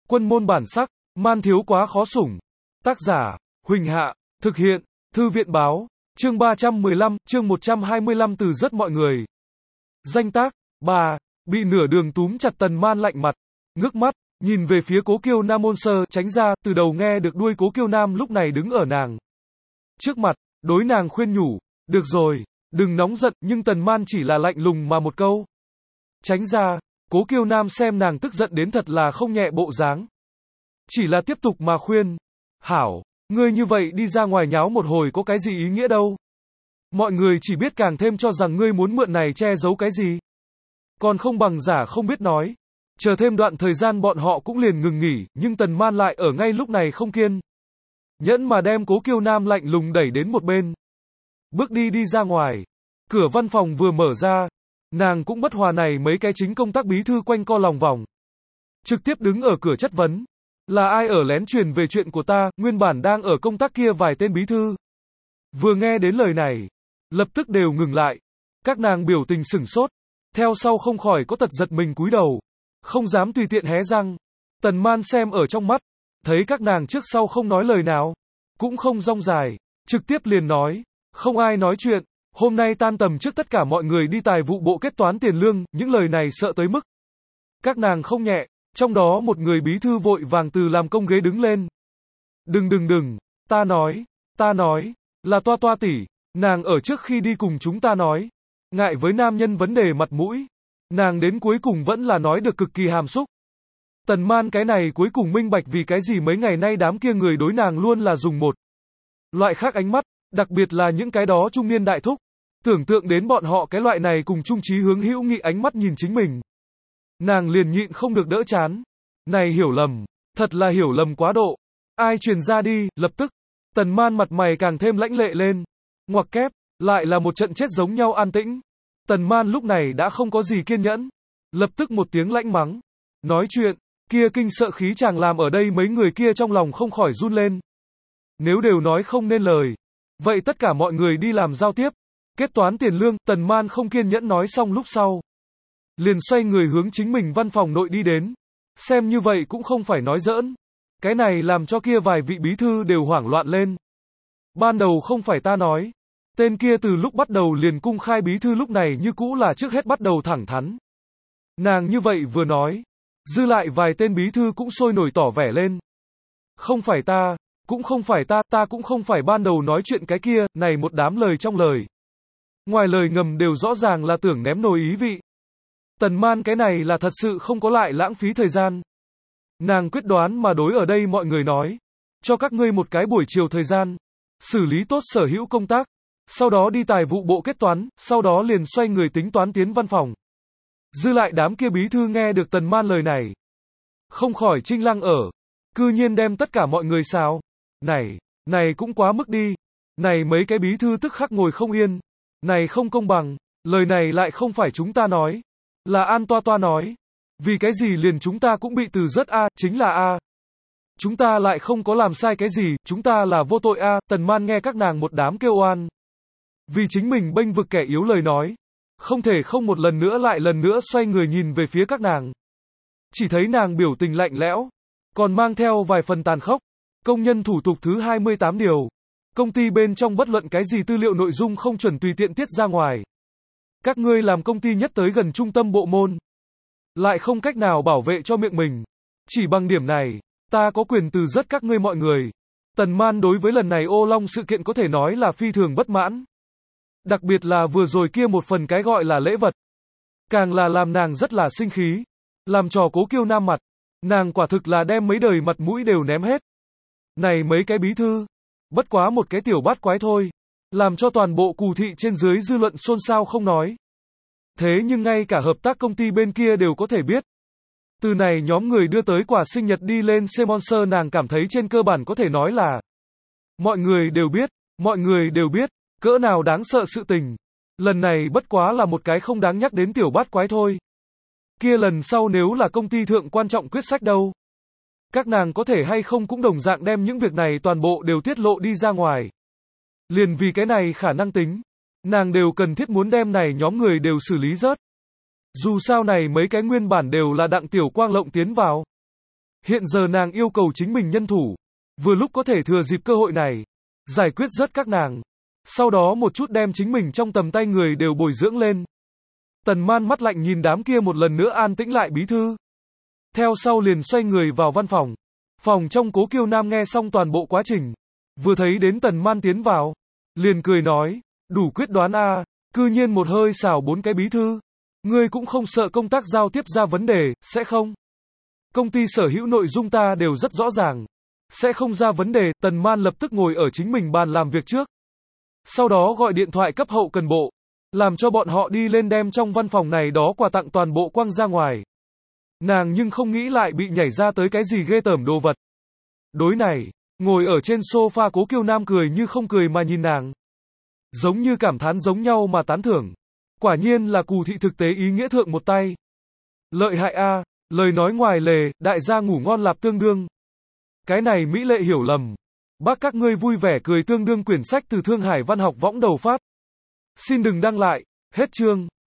Quân môn bản sắc, man thiếu quá khó sủng. Tác giả, Huỳnh Hạ, thực hiện, Thư viện báo, chương 315, chương 125 từ rất mọi người. Danh tác, bà, bị nửa đường túm chặt Tần Man lạnh mặt, ngước mắt, nhìn về phía Cố Kiêu Nam ôn sơ, tránh ra, từ đầu nghe được đuôi Cố Kiêu Nam lúc này đứng ở nàng trước mặt, đối nàng khuyên nhủ, được rồi, đừng nóng giận, nhưng Tần Man chỉ là lạnh lùng mà một câu. Tránh ra, Cố Kiêu Nam xem nàng tức giận đến thật là không nhẹ bộ dáng. Chỉ là tiếp tục mà khuyên, hảo, ngươi như vậy đi ra ngoài nháo một hồi có cái gì ý nghĩa đâu. Mọi người chỉ biết càng thêm cho rằng ngươi muốn mượn này che giấu cái gì. Còn không bằng giả không biết nói. Chờ thêm đoạn thời gian bọn họ cũng liền ngừng nghỉ, nhưng Tần Man lại ở ngay lúc này không kiên nhẫn mà đem Cố Kiêu Nam lạnh lùng đẩy đến một bên. Bước đi ra ngoài. Cửa văn phòng vừa mở ra, nàng cũng bất hòa này mấy cái chính công tác bí thư quanh co lòng vòng. Trực tiếp đứng ở cửa chất vấn. Là ai ở lén truyền về chuyện của ta, nguyên bản đang ở công tác kia vài tên bí thư. Vừa nghe đến lời này, lập tức đều ngừng lại. Các nàng biểu tình sửng sốt. Theo sau không khỏi có tật giật mình cúi đầu. Không dám tùy tiện hé răng. Tần Man xem ở trong mắt. Thấy các nàng trước sau không nói lời nào. Cũng không rong dài. Trực tiếp liền nói. Không ai nói chuyện. Hôm nay tan tầm trước tất cả mọi người đi tài vụ bộ kết toán tiền lương. Những lời này sợ tới mức các nàng không nhẹ. Trong đó một người bí thư vội vàng từ làm công ghế đứng lên. Đừng. Ta nói. Là Toa tỷ. Nàng ở trước khi đi cùng chúng ta nói. Ngại với nam nhân vấn đề mặt mũi. Nàng đến cuối cùng vẫn là nói được cực kỳ hàm xúc. Tần Man cái này cuối cùng minh bạch vì cái gì mấy ngày nay đám kia người đối nàng luôn là dùng một loại khác ánh mắt, đặc biệt là những cái đó trung niên đại thúc. Tưởng tượng đến bọn họ cái loại này cùng chung chí hướng hữu nghị ánh mắt nhìn chính mình. Nàng liền nhịn không được đỡ chán. Này hiểu lầm, thật là hiểu lầm quá độ. Ai truyền ra đi, lập tức. Tần Man mặt mày càng thêm lãnh lệ lên. Ngoặc kép, lại là một trận chết giống nhau an tĩnh. Tần Man lúc này đã không có gì kiên nhẫn. Lập tức một tiếng lãnh mắng. Nói chuyện, kia kinh sợ khí chàng làm ở đây mấy người kia trong lòng không khỏi run lên. Nếu đều nói không nên lời, vậy tất cả mọi người đi làm giao tiếp. Kết toán tiền lương, Tần Man không kiên nhẫn nói xong lúc sau. Liền xoay người hướng chính mình văn phòng nội đi đến. Xem như vậy cũng không phải nói giỡn. Cái này làm cho kia vài vị bí thư đều hoảng loạn lên. Ban đầu không phải ta nói. Tên kia từ lúc bắt đầu liền cung khai bí thư lúc này như cũ là trước hết bắt đầu thẳng thắn. Nàng như vậy vừa nói. Dư lại vài tên bí thư cũng sôi nổi tỏ vẻ lên. Không phải ta, cũng không phải ta cũng không phải ban đầu nói chuyện cái kia, này một đám lời trong lời. Ngoài lời ngầm đều rõ ràng là tưởng ném nồi ý vị. Tần Man cái này là thật sự không có lại lãng phí thời gian. Nàng quyết đoán mà đối ở đây mọi người nói. Cho các ngươi một cái buổi chiều thời gian. Xử lý tốt sở hữu công tác. Sau đó đi tài vụ bộ kết toán. Sau đó liền xoay người tính toán tiến văn phòng. Dư lại đám kia bí thư nghe được Tần Man lời này. Không khỏi chinh lăng ở. Cư nhiên đem tất cả mọi người sao. Này cũng quá mức đi. Này mấy cái bí thư tức khắc ngồi không yên. Này không công bằng. Lời này lại không phải chúng ta nói. Là An Toa nói. Vì cái gì liền chúng ta cũng bị từ rất A, chính là A. Chúng ta lại không có làm sai cái gì, chúng ta là vô tội A. Tần Man nghe các nàng một đám kêu oan. Vì chính mình bênh vực kẻ yếu lời nói. Không thể không một lần nữa xoay người nhìn về phía các nàng. Chỉ thấy nàng biểu tình lạnh lẽo. Còn mang theo vài phần tàn khốc. Công nhân thủ tục thứ 28 điều. Công ty bên trong bất luận cái gì tư liệu nội dung không chuẩn tùy tiện tiết ra ngoài. Các ngươi làm công ty nhất tới gần trung tâm bộ môn. Lại không cách nào bảo vệ cho miệng mình. Chỉ bằng điểm này, ta có quyền từ rất các ngươi mọi người. Tần Man đối với lần này ô long sự kiện có thể nói là phi thường bất mãn. Đặc biệt là vừa rồi kia một phần cái gọi là lễ vật. Càng là làm nàng rất là sinh khí. Làm trò Cố Kiêu Nam mặt. Nàng quả thực là đem mấy đời mặt mũi đều ném hết. Này mấy cái bí thư. Bất quá một cái tiểu bát quái thôi. Làm cho toàn bộ Cù thị trên dưới dư luận xôn xao không nói. Thế nhưng ngay cả hợp tác công ty bên kia đều có thể biết. Từ này nhóm người đưa tới quà sinh nhật đi lên sponsor nàng cảm thấy trên cơ bản có thể nói là. Mọi người đều biết, cỡ nào đáng sợ sự tình. Lần này bất quá là một cái không đáng nhắc đến tiểu bát quái thôi. Kia lần sau nếu là công ty thượng quan trọng quyết sách đâu. Các nàng có thể hay không cũng đồng dạng đem những việc này toàn bộ đều tiết lộ đi ra ngoài. Liền vì cái này khả năng tính. Nàng đều cần thiết muốn đem này nhóm người đều xử lý rớt. Dù sao này mấy cái nguyên bản đều là đặng tiểu quang lộng tiến vào. Hiện giờ nàng yêu cầu chính mình nhân thủ, vừa lúc có thể thừa dịp cơ hội này, giải quyết rớt các nàng. Sau đó một chút đem chính mình trong tầm tay người đều bồi dưỡng lên. Tần Man mắt lạnh nhìn đám kia một lần nữa an tĩnh lại bí thư. Theo sau liền xoay người vào văn phòng. Phòng trong Cố Kiêu Nam nghe xong toàn bộ quá trình. Vừa thấy đến Tần Man tiến vào, liền cười nói, đủ quyết đoán a, cư nhiên một hơi xào 4 cái bí thư. Ngươi cũng không sợ công tác giao tiếp ra vấn đề, sẽ không? Công ty sở hữu nội dung ta đều rất rõ ràng. Sẽ không ra vấn đề, Tần Man lập tức ngồi ở chính mình bàn làm việc trước. Sau đó gọi điện thoại cấp hậu cần bộ, làm cho bọn họ đi lên đem trong văn phòng này đó quà tặng toàn bộ quăng ra ngoài. Nàng nhưng không nghĩ lại bị nhảy ra tới cái gì ghê tởm đồ vật. Đối này, ngồi ở trên sofa Cố Kiêu Nam cười như không cười mà nhìn nàng. Giống như cảm thán giống nhau mà tán thưởng. Quả nhiên là Cù thị thực tế ý nghĩa thượng một tay. Lợi hại a, lời nói ngoài lề, đại gia ngủ ngon lạp tương đương. Cái này mỹ lệ hiểu lầm. Bác các ngươi vui vẻ cười tương đương quyển sách từ Thương Hải Văn học võng đầu phát. Xin đừng đăng lại, hết chương.